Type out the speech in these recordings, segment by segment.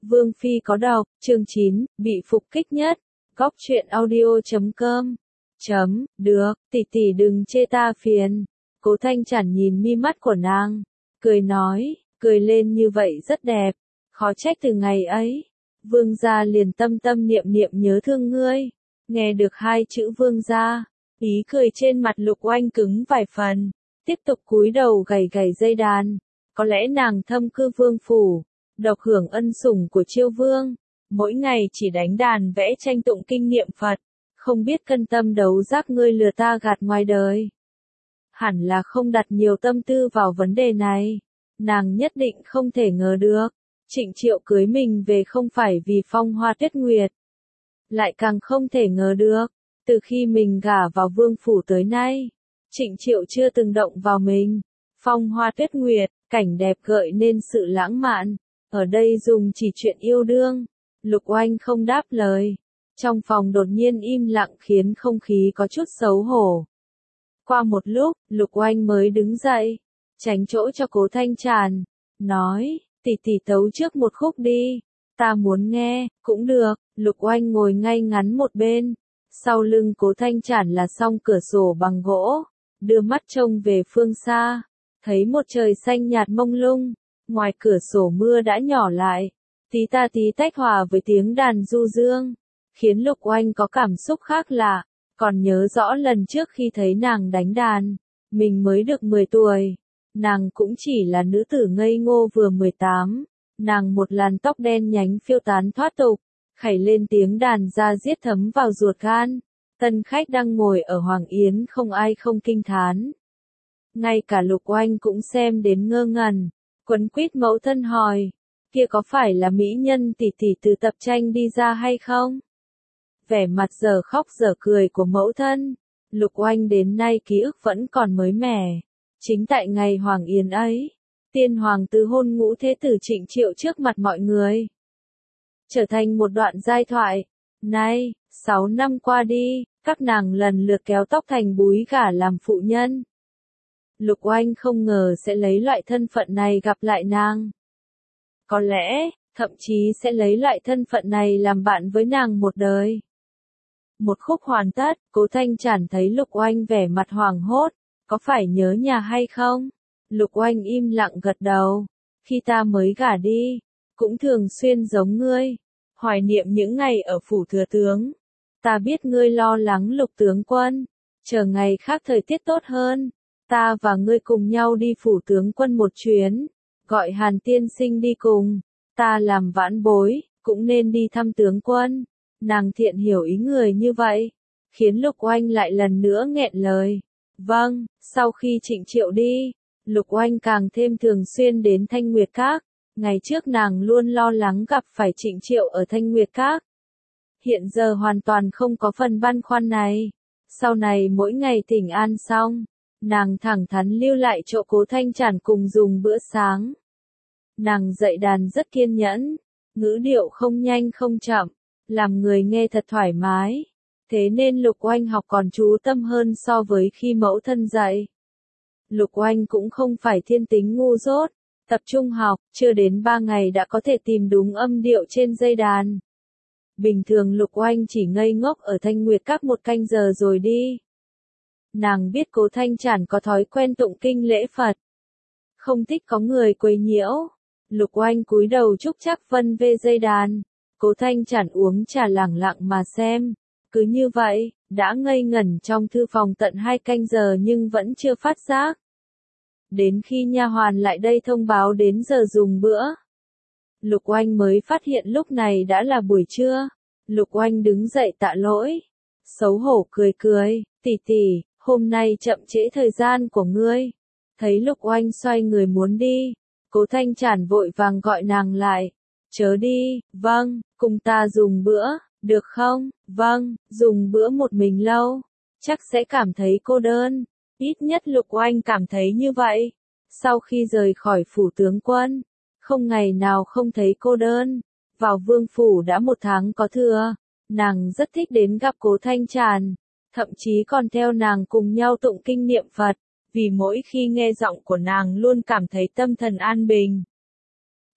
Vương Phi có độc, chương 9, bị phục kích nhất. Góc truyện audio.com. Được, tỷ đừng chê ta phiền. Cố Thanh Chản nhìn mi mắt của nàng, cười nói, cười lên như vậy rất đẹp, khó trách từ ngày ấy. Vương gia liền tâm tâm niệm niệm nhớ thương ngươi. Nghe được hai chữ vương gia, ý cười trên mặt Lục Oanh cứng vài phần, tiếp tục cúi đầu gảy gảy dây đàn. Có lẽ nàng thâm cư vương phủ, độc hưởng ân sủng của Chiêu Vương, mỗi ngày chỉ đánh đàn vẽ tranh tụng kinh niệm Phật, không biết cân tâm đấu giác ngươi lừa ta gạt ngoài đời. Hẳn là không đặt nhiều tâm tư vào vấn đề này, nàng nhất định không thể ngờ được, Trịnh Triệu cưới mình về không phải vì Phong Hoa Tuyết Nguyệt. Lại càng không thể ngờ được, từ khi mình gả vào vương phủ tới nay, Trịnh Triệu chưa từng động vào mình. Phong Hoa Tuyết Nguyệt, cảnh đẹp gợi nên sự lãng mạn, ở đây dùng chỉ chuyện yêu đương. Lục Oanh không đáp lời, trong phòng đột nhiên im lặng khiến không khí có chút xấu hổ. Qua một lúc, Lục Oanh mới đứng dậy, tránh chỗ cho Cố Thanh Tràn, nói, tỷ tấu trước một khúc đi, ta muốn nghe. Cũng được. Lục Oanh ngồi ngay ngắn một bên, sau lưng Cố Thanh Tràn là song cửa sổ bằng gỗ, đưa mắt trông về phương xa, thấy một trời xanh nhạt mông lung, ngoài cửa sổ mưa đã nhỏ lại, tí ta tí tách hòa với tiếng đàn du dương, khiến Lục Oanh có cảm xúc khác lạ. Còn nhớ rõ lần trước khi thấy nàng đánh đàn, mình mới được 10 tuổi, nàng cũng chỉ là nữ tử ngây ngô vừa 18, nàng một làn tóc đen nhánh phiêu tán thoát tục, khảy lên tiếng đàn ra diết thấm vào ruột gan. Tân khách đang ngồi ở Hoàng Yến không ai không kinh thán. Ngay cả Lục Oanh cũng xem đến ngơ ngẩn, quấn quýt mẫu thân hỏi, kia có phải là mỹ nhân tỷ từ tập tranh đi ra hay không? Vẻ mặt giờ khóc giờ cười của mẫu thân, Lục Oanh đến nay ký ức vẫn còn mới mẻ. Chính tại ngày Hoàng Yến ấy, tiên hoàng từ hôn ngũ thế tử Trịnh Triệu trước mặt mọi người, trở thành một đoạn giai thoại. Nay, 6 năm qua đi, các nàng lần lượt kéo tóc thành búi gả làm phụ nhân. Lục Oanh không ngờ sẽ lấy loại thân phận này gặp lại nàng. Có lẽ, thậm chí sẽ lấy loại thân phận này làm bạn với nàng một đời. Một khúc hoàn tất, Cố Thanh Tràn thấy Lục Oanh vẻ mặt hoảng hốt, có phải nhớ nhà hay không? Lục Oanh im lặng gật đầu, khi ta mới gả đi, cũng thường xuyên giống ngươi, hoài niệm những ngày ở phủ thừa tướng. Ta biết ngươi lo lắng Lục tướng quân, chờ ngày khác thời tiết tốt hơn, ta và ngươi cùng nhau đi phủ tướng quân một chuyến, gọi Hàn tiên sinh đi cùng, ta làm vãn bối, cũng nên đi thăm tướng quân. Nàng thiện hiểu ý người như vậy, khiến Lục Oanh lại lần nữa nghẹn lời. Vâng, sau khi Trịnh Triệu đi, Lục Oanh càng thêm thường xuyên đến Thanh Nguyệt Các. Ngày trước nàng luôn lo lắng gặp phải Trịnh Triệu ở Thanh Nguyệt Các. Hiện giờ hoàn toàn không có phần băn khoăn này. Sau này mỗi ngày thỉnh an xong, nàng thẳng thắn lưu lại chỗ Cố Thanh Tràn cùng dùng bữa sáng. Nàng dạy đàn rất kiên nhẫn, ngữ điệu không nhanh không chậm, làm người nghe thật thoải mái. Thế nên Lục Oanh học còn chú tâm hơn so với khi mẫu thân dạy. Lục Oanh cũng không phải thiên tính ngu dốt, tập trung học, chưa đến 3 ngày đã có thể tìm đúng âm điệu trên dây đàn. Bình thường Lục Oanh chỉ ngây ngốc ở Thanh Nguyệt Các 1 canh giờ rồi đi. Nàng biết Cố Thanh Tràn có thói quen tụng kinh lễ Phật, không thích có người quấy nhiễu. Lục Oanh cúi đầu chúc chắc vân vê dây đàn, Cố Thanh Tràn uống trà lẳng lặng mà xem. Cứ như vậy, đã ngây ngẩn trong thư phòng tận 2 canh giờ nhưng vẫn chưa phát giác. Đến khi nha hoàn lại đây thông báo đến giờ dùng bữa, Lục Oanh mới phát hiện lúc này đã là buổi trưa. Lục Oanh đứng dậy tạ lỗi, xấu hổ cười, tỷ, hôm nay chậm trễ thời gian của ngươi. Thấy Lục Oanh xoay người muốn đi, Cố Thanh Tràn vội vàng gọi nàng lại, chớ đi. Vâng, cùng ta dùng bữa, được không? Vâng, dùng bữa một mình lâu, chắc sẽ cảm thấy cô đơn. Ít nhất Lục Oanh cảm thấy như vậy. Sau khi rời khỏi phủ tướng quân, không ngày nào không thấy cô đơn. Vào vương phủ đã 1 tháng có thừa, nàng rất thích đến gặp Cố Thanh Tràn, thậm chí còn theo nàng cùng nhau tụng kinh niệm Phật, vì mỗi khi nghe giọng của nàng luôn cảm thấy tâm thần an bình.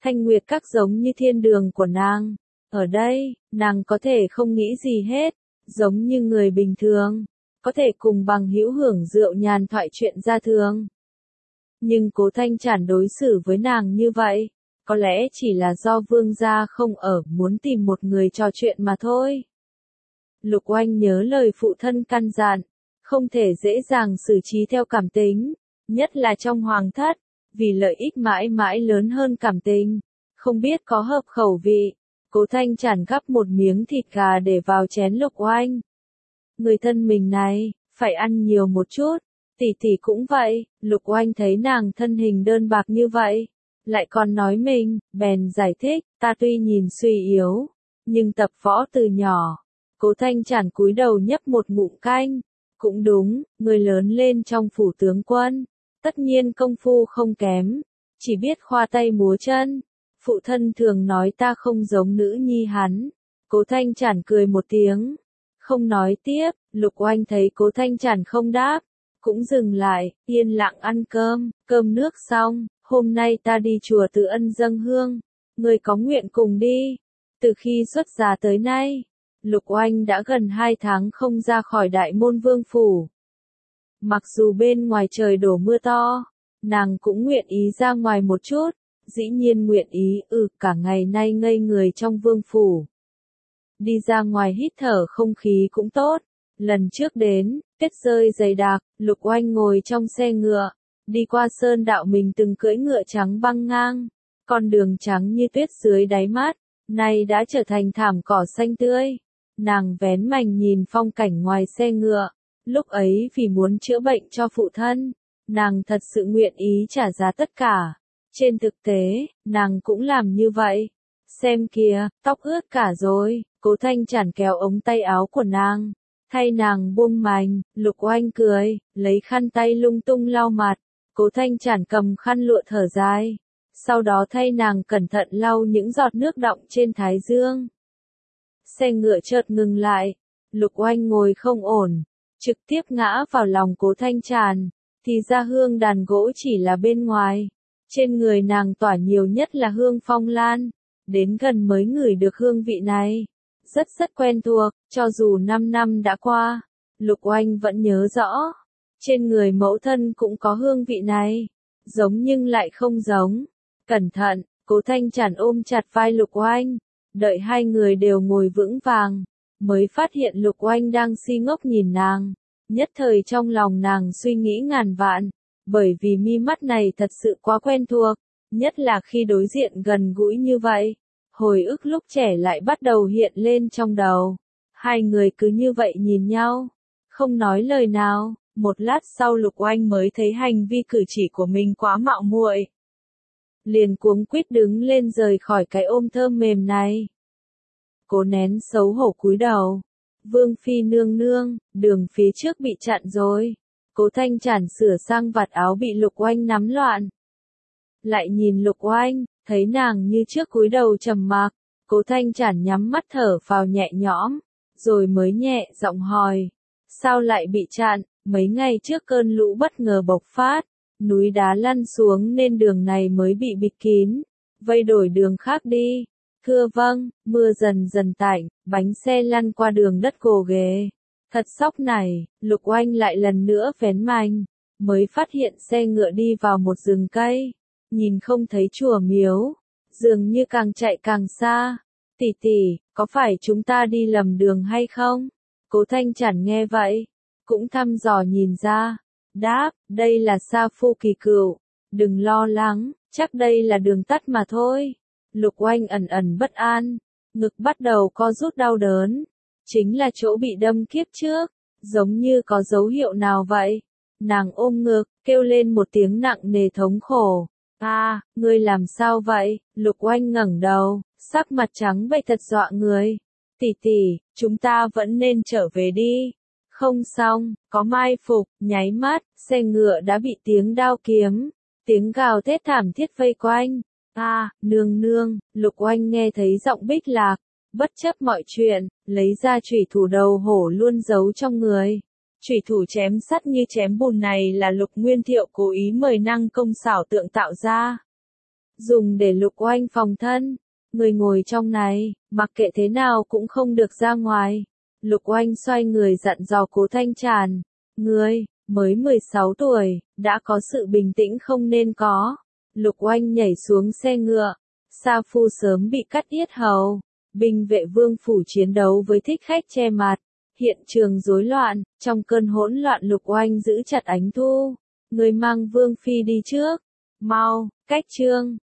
Thanh Nguyệt Các giống như thiên đường của nàng. Ở đây, nàng có thể không nghĩ gì hết, giống như người bình thường, có thể cùng bằng hữu hưởng rượu nhàn thoại chuyện gia thường. Nhưng Cố Thanh Trản đối xử với nàng như vậy, có lẽ chỉ là do vương gia không ở, muốn tìm một người trò chuyện mà thôi. Lục Oanh nhớ lời phụ thân căn dặn, không thể dễ dàng xử trí theo cảm tính, nhất là trong hoàng thất, vì lợi ích mãi mãi lớn hơn cảm tình. Không biết có hợp khẩu vị, Cố Thanh Trản gắp một miếng thịt gà để vào chén Lục Oanh. Người thân mình này, phải ăn nhiều một chút, tỷ tỷ cũng vậy. Lục Oanh thấy nàng thân hình đơn bạc như vậy, lại còn nói mình, bèn giải thích, ta tuy nhìn suy yếu, nhưng tập võ từ nhỏ. Cố Thanh Trản cúi đầu nhấp một ngụm canh, cũng đúng, người lớn lên trong phủ tướng quân, tất nhiên công phu không kém, chỉ biết khoa tay múa chân. Phụ thân thường nói ta không giống nữ nhi hắn. Cố Thanh Trản cười một tiếng, không nói tiếp. Lục Oanh thấy Cố Thanh Trản không đáp, cũng dừng lại, yên lặng ăn cơm. Cơm nước xong, hôm nay ta đi chùa Từ Ân dâng hương, người có nguyện cùng đi. Từ khi xuất gia tới nay, Lục Oanh đã gần 2 tháng không ra khỏi Đại Môn Vương phủ. Mặc dù bên ngoài trời đổ mưa to, nàng cũng nguyện ý ra ngoài một chút. Dĩ nhiên nguyện ý, cả ngày nay ngây người trong vương phủ. Đi ra ngoài hít thở không khí cũng tốt. Lần trước đến, tuyết rơi dày đặc, Lục Oanh ngồi trong xe ngựa, đi qua sơn đạo mình từng cưỡi ngựa trắng băng ngang. Con đường trắng như tuyết dưới đáy mắt, nay đã trở thành thảm cỏ xanh tươi. Nàng vén mành nhìn phong cảnh ngoài xe ngựa, lúc ấy vì muốn chữa bệnh cho phụ thân, nàng thật sự nguyện ý trả giá tất cả. Trên thực tế, nàng cũng làm như vậy. Xem kìa, tóc ướt cả rồi. Cố Thanh Trản kéo ống tay áo của nàng, thay nàng buông mành. Lục Oanh cười, lấy khăn tay lung tung lau mặt. Cố Thanh Trản cầm khăn lụa thở dài, sau đó thay nàng cẩn thận lau những giọt nước đọng trên thái dương. Xe ngựa chợt ngừng lại, Lục Oanh ngồi không ổn, trực tiếp ngã vào lòng Cố Thanh Trản. Thì ra hương đàn gỗ chỉ là bên ngoài, trên người nàng tỏa nhiều nhất là hương phong lan. Đến gần mới ngửi được hương vị này, rất quen thuộc. Cho dù 5 năm đã qua, Lục Oanh vẫn nhớ rõ, trên người mẫu thân cũng có hương vị này, giống nhưng lại không giống. Cẩn thận, Cố Thanh Trản ôm chặt vai Lục Oanh, đợi hai người đều ngồi vững vàng, mới phát hiện Lục Oanh đang si ngốc nhìn nàng. Nhất thời trong lòng nàng suy nghĩ ngàn vạn, bởi vì mi mắt này thật sự quá quen thuộc, nhất là khi đối diện gần gũi như vậy. Hồi ức lúc trẻ lại bắt đầu hiện lên trong đầu. Hai người cứ như vậy nhìn nhau, không nói lời nào. Một lát sau Lục Oanh mới thấy hành vi cử chỉ của mình quá mạo muội, liền cuống quýt đứng lên rời khỏi cái ôm thơm mềm này. Cố nén xấu hổ cúi đầu. Vương phi nương nương, đường phía trước bị chặn rồi. Cố Thanh Trản sửa sang vạt áo bị Lục Oanh nắm loạn. Lại nhìn Lục Oanh, thấy nàng như trước cúi đầu trầm mặc. Cố Thanh Trản nhắm mắt thở phào nhẹ nhõm, rồi mới nhẹ giọng hỏi. Sao lại bị chặn? Mấy ngày trước cơn lũ bất ngờ bộc phát, núi đá lăn xuống nên đường này mới bị bịt kín. Vây đổi đường khác đi. Thưa vâng. Mưa dần dần tạnh, bánh xe lăn qua đường đất gồ ghề. Thật sóc này. Lục Oanh lại lần nữa vén mành, mới phát hiện xe ngựa đi vào một rừng cây. Nhìn không thấy chùa miếu, dường như càng chạy càng xa. Tỷ tỷ, có phải chúng ta đi lầm đường hay không? Cố Thanh Trản nghe vậy, cũng thăm dò nhìn ra, đáp, đây là Sa Phu Kỳ Cựu, đừng lo lắng, chắc đây là đường tắt mà thôi. Lục Oanh ẩn ẩn bất an, ngực bắt đầu co rút đau đớn, chính là chỗ bị đâm kiếp trước, giống như có dấu hiệu nào vậy. Nàng ôm ngực, kêu lên một tiếng nặng nề thống khổ. Ngươi làm sao vậy? Lục Oanh ngẩng đầu, sắc mặt trắng bệch thật dọa người. Tỷ tỷ, chúng ta vẫn nên trở về đi. Không xong, có mai phục. Nháy mắt, xe ngựa đã bị tiếng đao kiếm, tiếng gào thét thảm thiết vây quanh. Nương nương. Lục Oanh nghe thấy giọng Bích Lạc, bất chấp mọi chuyện, lấy ra chủy thủ đầu hổ luôn giấu trong người. Chủy thủ chém sắt như chém bùn này là Lục Nguyên Thiệu cố ý mời năng công xảo tượng tạo ra. dùng để Lục Oanh phòng thân. Người ngồi trong này, mặc kệ thế nào cũng không được ra ngoài. Lục Oanh xoay người dặn dò Cố Thanh Tràn. Ngươi, mới 16 tuổi, đã có sự bình tĩnh không nên có. Lục Oanh nhảy xuống xe ngựa. Sa Phu sớm bị cắt yết hầu. Binh vệ vương phủ chiến đấu với thích khách che mặt. Hiện trường rối loạn, trong cơn hỗn loạn Lục Oanh giữ chặt Ánh Thu. Người mang vương phi đi trước. Mau, cách trương.